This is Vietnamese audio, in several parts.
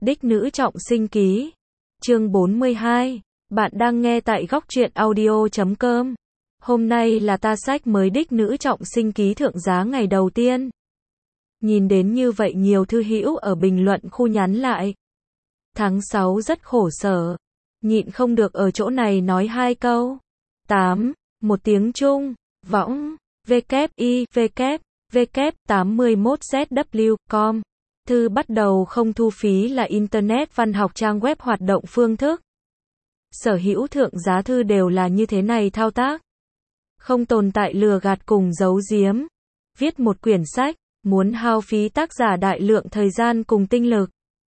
Đích nữ trọng sinh ký. Chương 42. Bạn đang nghe tại góc truyện audio.com. Hôm nay là ta sách mới Đích nữ trọng sinh ký thượng giá ngày đầu tiên. Nhìn đến như vậy nhiều thư hữu ở bình luận khu nhắn lại. Tháng 6 rất khổ sở. Nhịn không được ở chỗ này nói hai câu. 8. Một tiếng Trung. Võng. WIWW81ZW.com. Thư bắt đầu không thu phí là Internet văn học trang web hoạt động phương thức. Sở hữu thượng giá thư đều là như thế này thao tác. Không tồn tại lừa gạt cùng giấu giếm. Viết một quyển sách, muốn hao phí tác giả đại lượng thời gian cùng tinh lực.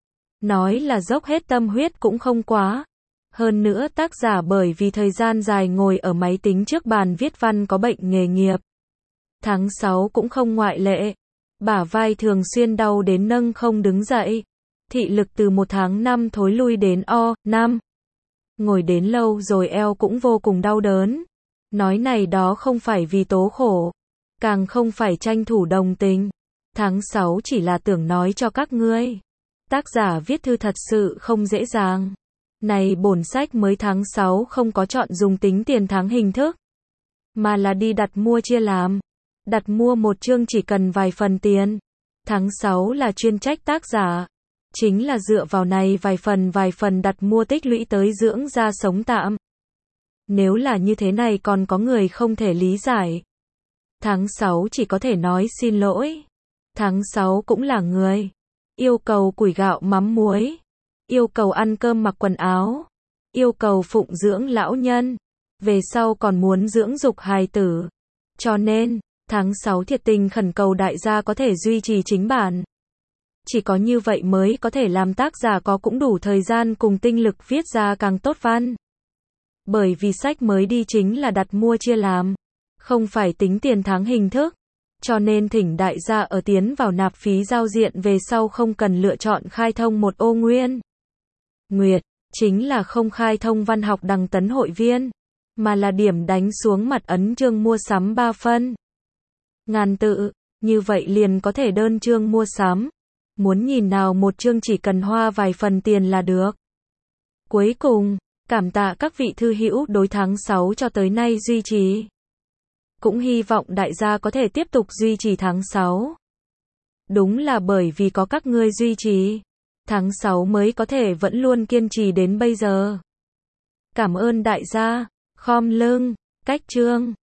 Nói là dốc hết tâm huyết cũng không quá. Hơn nữa tác giả bởi vì thời gian dài ngồi ở máy tính trước bàn viết văn có bệnh nghề nghiệp. Tháng 6 cũng không ngoại lệ. Bả vai thường xuyên đau đến nâng không đứng dậy. Thị lực từ 1 tháng 5 thối lui đến O5. Ngồi đến lâu rồi eo cũng vô cùng đau đớn. Nói này đó không phải vì tố khổ. Càng không phải tranh thủ đồng tình. Tháng 6 chỉ là tưởng nói cho các ngươi. Tác giả viết thư thật sự không dễ dàng. Này bổn sách mới tháng 6 không có chọn dùng tính tiền tháng hình thức. Mà là đi đặt mua chia làm. Đặt mua một chương chỉ cần vài phần tiền. Tháng 6 là chuyên trách tác giả. Chính là dựa vào này vài phần đặt mua tích lũy tới dưỡng ra sống tạm. Nếu là như thế này còn có người không thể lý giải. Tháng 6 chỉ có thể nói xin lỗi. Tháng 6 cũng là người. Yêu cầu củi gạo mắm muối. Yêu cầu ăn cơm mặc quần áo. Yêu cầu phụng dưỡng lão nhân. Về sau còn muốn dưỡng dục hài tử. Cho nên, tháng 6 thiệt tình khẩn cầu đại gia có thể duy trì chính bản. Chỉ có như vậy mới có thể làm tác giả có cũng đủ thời gian cùng tinh lực viết ra càng tốt văn. Bởi vì sách mới đi chính là đặt mua chia làm. Không phải tính tiền tháng hình thức. Cho nên thỉnh đại gia ở tiến vào nạp phí giao diện về sau không cần lựa chọn khai thông một ô nguyên. Nguyệt, chính là không khai thông văn học đằng tấn hội viên. Mà là điểm đánh xuống mặt ấn chương mua sắm 3 phân. Ngàn tự, như vậy liền có thể đơn chương mua sắm. Muốn nhìn nào một chương chỉ cần hoa vài phần tiền là được. Cuối cùng, cảm tạ các vị thư hữu đối tháng 6 cho tới nay duy trì. Cũng hy vọng đại gia có thể tiếp tục duy trì tháng 6. Đúng là bởi vì có các ngươi duy trì. Tháng 6 mới có thể vẫn luôn kiên trì đến bây giờ. Cảm ơn đại gia. Khom lưng, cách chương.